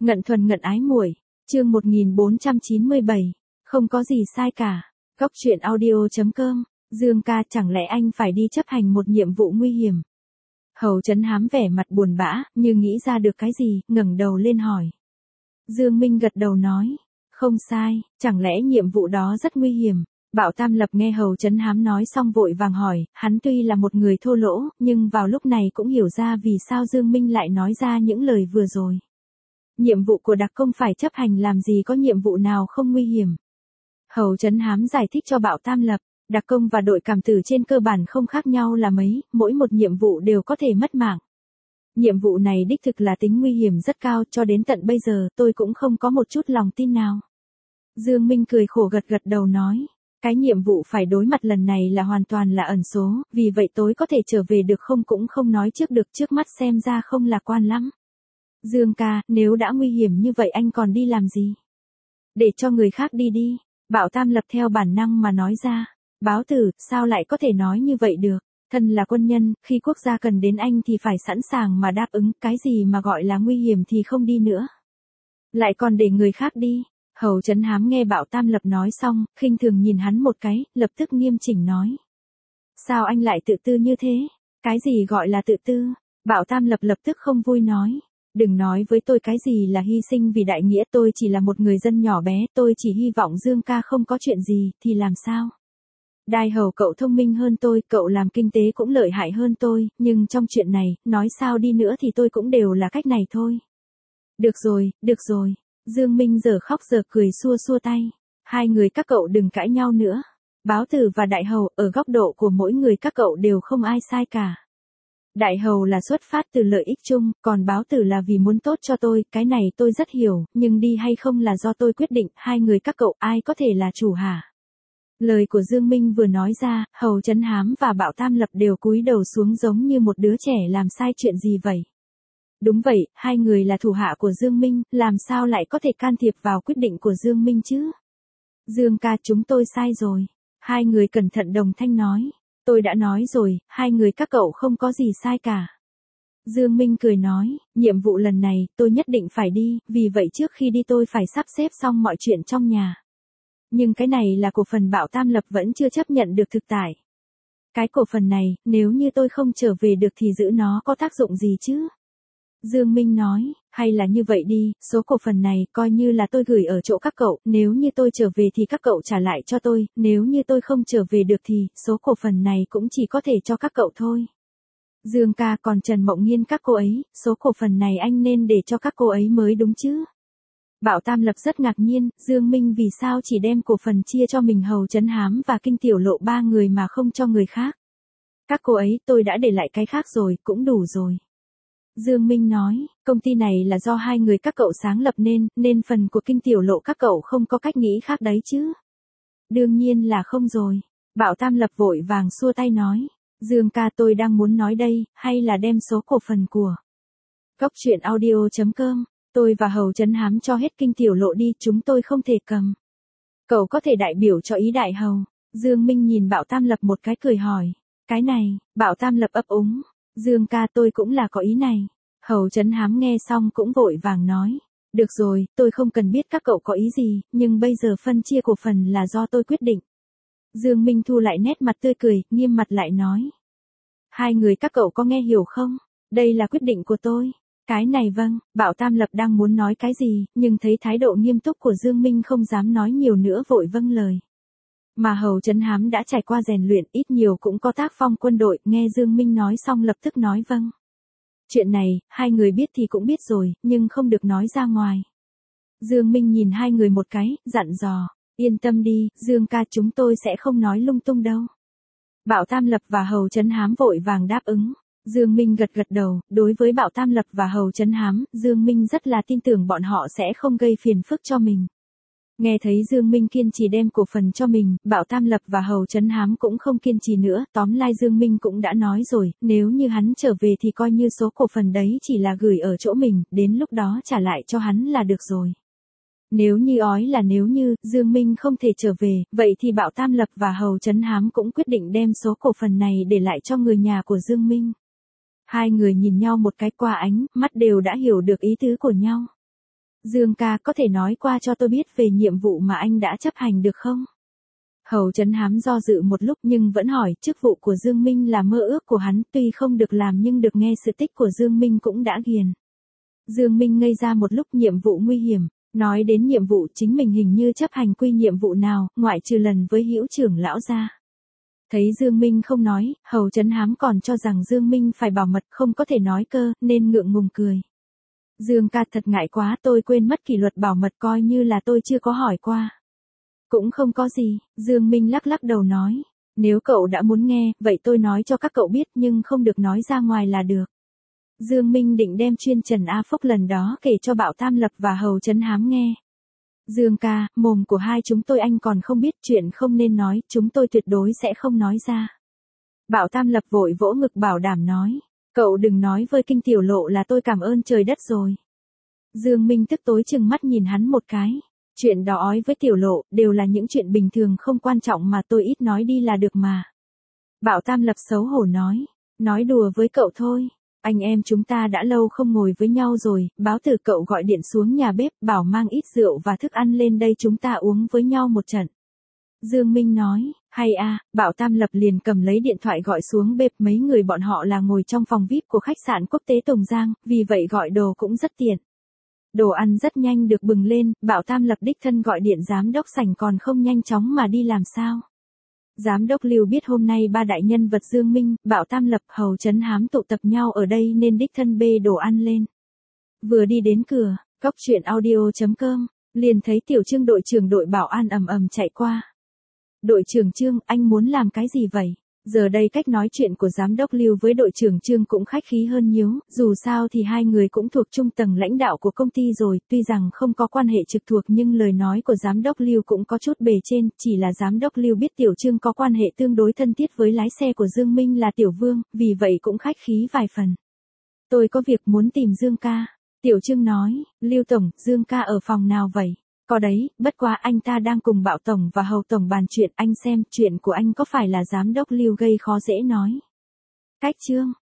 Ngận thuần ngận ái muội, chương 1497, không có gì sai cả. Góc truyện audio.com, Dương ca, chẳng lẽ anh phải đi chấp hành một nhiệm vụ nguy hiểm? Hầu Trấn Hám vẻ mặt buồn bã, như nghĩ ra được cái gì, ngẩng đầu lên hỏi. Dương Minh gật đầu nói, không sai, chẳng lẽ nhiệm vụ đó rất nguy hiểm? Bảo Tam Lập nghe Hầu Trấn Hám nói xong vội vàng hỏi, hắn tuy là một người thô lỗ, nhưng vào lúc này cũng hiểu ra vì sao Dương Minh lại nói ra những lời vừa rồi. Nhiệm vụ của đặc công phải chấp hành, làm gì có nhiệm vụ nào không nguy hiểm. Hầu Trấn Hám giải thích cho Bảo Tam Lập, đặc công và đội cảm tử trên cơ bản không khác nhau là mấy, mỗi một nhiệm vụ đều có thể mất mạng. Nhiệm vụ này đích thực là tính nguy hiểm rất cao, cho đến tận bây giờ tôi cũng không có một chút lòng tin nào. Dương Minh cười khổ gật gật đầu nói, cái nhiệm vụ phải đối mặt lần này là hoàn toàn là ẩn số, vì vậy tối có thể trở về được không cũng không nói trước được, trước mắt xem ra không lạc quan lắm. Dương ca, nếu đã nguy hiểm như vậy anh còn đi làm gì? Để cho người khác đi đi. Bảo Tam Lập theo bản năng mà nói ra. Báo tử, sao lại có thể nói như vậy được? Thân là quân nhân, khi quốc gia cần đến anh thì phải sẵn sàng mà đáp ứng, cái gì mà gọi là nguy hiểm thì không đi nữa. Lại còn để người khác đi. Hầu Trấn Hám nghe Bảo Tam Lập nói xong, khinh thường nhìn hắn một cái, lập tức nghiêm chỉnh nói. Sao anh lại tự tư như thế? Cái gì gọi là tự tư? Bảo Tam Lập lập tức không vui nói. Đừng nói với tôi cái gì là hy sinh vì đại nghĩa, tôi chỉ là một người dân nhỏ bé, tôi chỉ hy vọng Dương ca không có chuyện gì, thì làm sao? Đai Hầu cậu thông minh hơn tôi, cậu làm kinh tế cũng lợi hại hơn tôi, nhưng trong chuyện này, nói sao đi nữa thì tôi cũng đều là cách này thôi. Được rồi, Dương Minh giờ khóc giờ cười xua xua tay. Hai người các cậu đừng cãi nhau nữa. Báo Tử và Đại Hầu, ở góc độ của mỗi người các cậu đều không ai sai cả. Đại Hầu là xuất phát từ lợi ích chung, còn Báo Tử là vì muốn tốt cho tôi, cái này tôi rất hiểu, nhưng đi hay không là do tôi quyết định, hai người các cậu ai có thể là chủ hả? Lời của Dương Minh vừa nói ra, Hầu Trấn Hám và Bảo Tam Lập đều cúi đầu xuống giống như một đứa trẻ làm sai chuyện gì vậy. Đúng vậy, hai người là thủ hạ của Dương Minh, làm sao lại có thể can thiệp vào quyết định của Dương Minh chứ? Dương ca, chúng tôi sai rồi. Hai người cẩn thận đồng thanh nói. Tôi đã nói rồi, hai người các cậu không có gì sai cả. Dương Minh cười nói, nhiệm vụ lần này, tôi nhất định phải đi, vì vậy trước khi đi tôi phải sắp xếp xong mọi chuyện trong nhà. Nhưng cái này là cổ phần. Bảo Tam Lập vẫn chưa chấp nhận được thực tại. Cái cổ phần này, nếu như tôi không trở về được thì giữ nó có tác dụng gì chứ? Dương Minh nói, hay là như vậy đi, số cổ phần này coi như là tôi gửi ở chỗ các cậu, nếu như tôi trở về thì các cậu trả lại cho tôi, nếu như tôi không trở về được thì số cổ phần này cũng chỉ có thể cho các cậu thôi. Dương ca, còn Trần Mộng Nghiên các cô ấy, số cổ phần này anh nên để cho các cô ấy mới đúng chứ? Bảo Tam Lập rất ngạc nhiên, Dương Minh vì sao chỉ đem cổ phần chia cho mình, Hầu Trấn Hám và Kinh Tiểu Lộ ba người mà không cho người khác? Các cô ấy, tôi đã để lại cái khác rồi, cũng đủ rồi. Dương Minh nói, công ty này là do hai người các cậu sáng lập nên phần của Kinh Tiểu Lộ các cậu không có cách nghĩ khác đấy chứ? Đương nhiên là không rồi. Bảo Tam Lập vội vàng xua tay nói, Dương ca, tôi đang muốn nói đây, hay là đem số cổ phần của Góc truyện audio.com, tôi và Hầu Trấn Hám cho hết Kinh Tiểu Lộ đi, chúng tôi không thể cầm. Cậu có thể đại biểu cho ý Đại Hầu. Dương Minh nhìn Bảo Tam Lập một cái cười hỏi, cái này, Bảo Tam Lập ấp úng. Dương ca, tôi cũng là có ý này. Hầu Trấn Hám nghe xong cũng vội vàng nói. Được rồi, tôi không cần biết các cậu có ý gì, nhưng bây giờ phân chia cổ phần là do tôi quyết định. Dương Minh thu lại nét mặt tươi cười, nghiêm mặt lại nói. Hai người các cậu có nghe hiểu không? Đây là quyết định của tôi. Cái này vâng, Bảo Tam Lập đang muốn nói cái gì, nhưng thấy thái độ nghiêm túc của Dương Minh không dám nói nhiều nữa vội vâng lời. Mà Hầu Trấn Hám đã trải qua rèn luyện, ít nhiều cũng có tác phong quân đội, nghe Dương Minh nói xong lập tức nói vâng. Chuyện này, hai người biết thì cũng biết rồi, nhưng không được nói ra ngoài. Dương Minh nhìn hai người một cái, dặn dò, yên tâm đi, Dương ca, chúng tôi sẽ không nói lung tung đâu. Bảo Tam Lập và Hầu Trấn Hám vội vàng đáp ứng. Dương Minh gật gật đầu, đối với Bảo Tam Lập và Hầu Trấn Hám, Dương Minh rất là tin tưởng bọn họ sẽ không gây phiền phức cho mình. Nghe thấy Dương Minh kiên trì đem cổ phần cho mình, Bảo Tam Lập và Hầu Trấn Hám cũng không kiên trì nữa, tóm lại Dương Minh cũng đã nói rồi, nếu như hắn trở về thì coi như số cổ phần đấy chỉ là gửi ở chỗ mình, đến lúc đó trả lại cho hắn là được rồi. Nếu như Dương Minh không thể trở về, vậy thì Bảo Tam Lập và Hầu Trấn Hám cũng quyết định đem số cổ phần này để lại cho người nhà của Dương Minh. Hai người nhìn nhau một cái qua ánh mắt đều đã hiểu được ý tứ của nhau. Dương ca có thể nói qua cho tôi biết về nhiệm vụ mà anh đã chấp hành được không? Hầu Trấn Hám do dự một lúc nhưng vẫn hỏi, chức vụ của Dương Minh là mơ ước của hắn, tuy không được làm nhưng được nghe sự tích của Dương Minh cũng đã ghiền. Dương Minh ngây ra một lúc, nhiệm vụ nguy hiểm, nói đến nhiệm vụ chính mình hình như chấp hành quy nhiệm vụ nào, ngoại trừ lần với Hữu trưởng lão ra. Thấy Dương Minh không nói, Hầu Trấn Hám còn cho rằng Dương Minh phải bảo mật không có thể nói cơ, nên ngượng ngùng cười. Dương ca thật ngại quá, tôi quên mất kỷ luật bảo mật, coi như là tôi chưa có hỏi qua. Cũng không có gì, Dương Minh lắc lắc đầu nói. Nếu cậu đã muốn nghe, vậy tôi nói cho các cậu biết nhưng không được nói ra ngoài là được. Dương Minh định đem chuyên Trần A Phúc lần đó kể cho Bảo Tam Lập và Hầu Trấn Hám nghe. Dương ca, mồm của hai chúng tôi anh còn không biết, chuyện không nên nói, chúng tôi tuyệt đối sẽ không nói ra. Bảo Tam Lập vội vỗ ngực bảo đảm nói. Cậu đừng nói với Kinh Tiểu Lộ là tôi cảm ơn trời đất rồi. Dương Minh tức tối chừng mắt nhìn hắn một cái. Chuyện đó ói với Tiểu Lộ, đều là những chuyện bình thường không quan trọng mà tôi ít nói đi là được mà. Bảo Tam Lập xấu hổ nói đùa với cậu thôi. Anh em chúng ta đã lâu không ngồi với nhau rồi, báo tử cậu gọi điện xuống nhà bếp, bảo mang ít rượu và thức ăn lên đây chúng ta uống với nhau một trận. Dương Minh nói, hay à, Bảo Tam Lập liền cầm lấy điện thoại gọi xuống bếp, mấy người bọn họ là ngồi trong phòng VIP của khách sạn quốc tế Tùng Giang, vì vậy gọi đồ cũng rất tiện. Đồ ăn rất nhanh được bừng lên, Bảo Tam Lập đích thân gọi điện giám đốc sảnh còn không nhanh chóng mà đi làm sao. Giám đốc Lưu biết hôm nay ba đại nhân vật Dương Minh, Bảo Tam Lập, Hầu Trấn Hám tụ tập nhau ở đây nên đích thân bê đồ ăn lên. Vừa đi đến cửa, Cóc Truyện Audio.com, liền thấy Tiểu Trương đội trưởng đội bảo an ầm ầm chạy qua. Đội trưởng Trương, anh muốn làm cái gì vậy? Giờ đây cách nói chuyện của giám đốc Lưu với đội trưởng Trương cũng khách khí hơn nhiều, dù sao thì hai người cũng thuộc trung tầng lãnh đạo của công ty rồi, tuy rằng không có quan hệ trực thuộc nhưng lời nói của giám đốc Lưu cũng có chút bề trên, chỉ là giám đốc Lưu biết Tiểu Trương có quan hệ tương đối thân thiết với lái xe của Dương Minh là Tiểu Vương, vì vậy cũng khách khí vài phần. Tôi có việc muốn tìm Dương ca. Tiểu Trương nói, Lưu Tổng, Dương ca ở phòng nào vậy? Có đấy, bất quá anh ta đang cùng Bảo Tổng và Hầu Tổng bàn chuyện, anh xem, chuyện của anh có phải là giám đốc Lưu gây khó dễ nói. Cách Trương,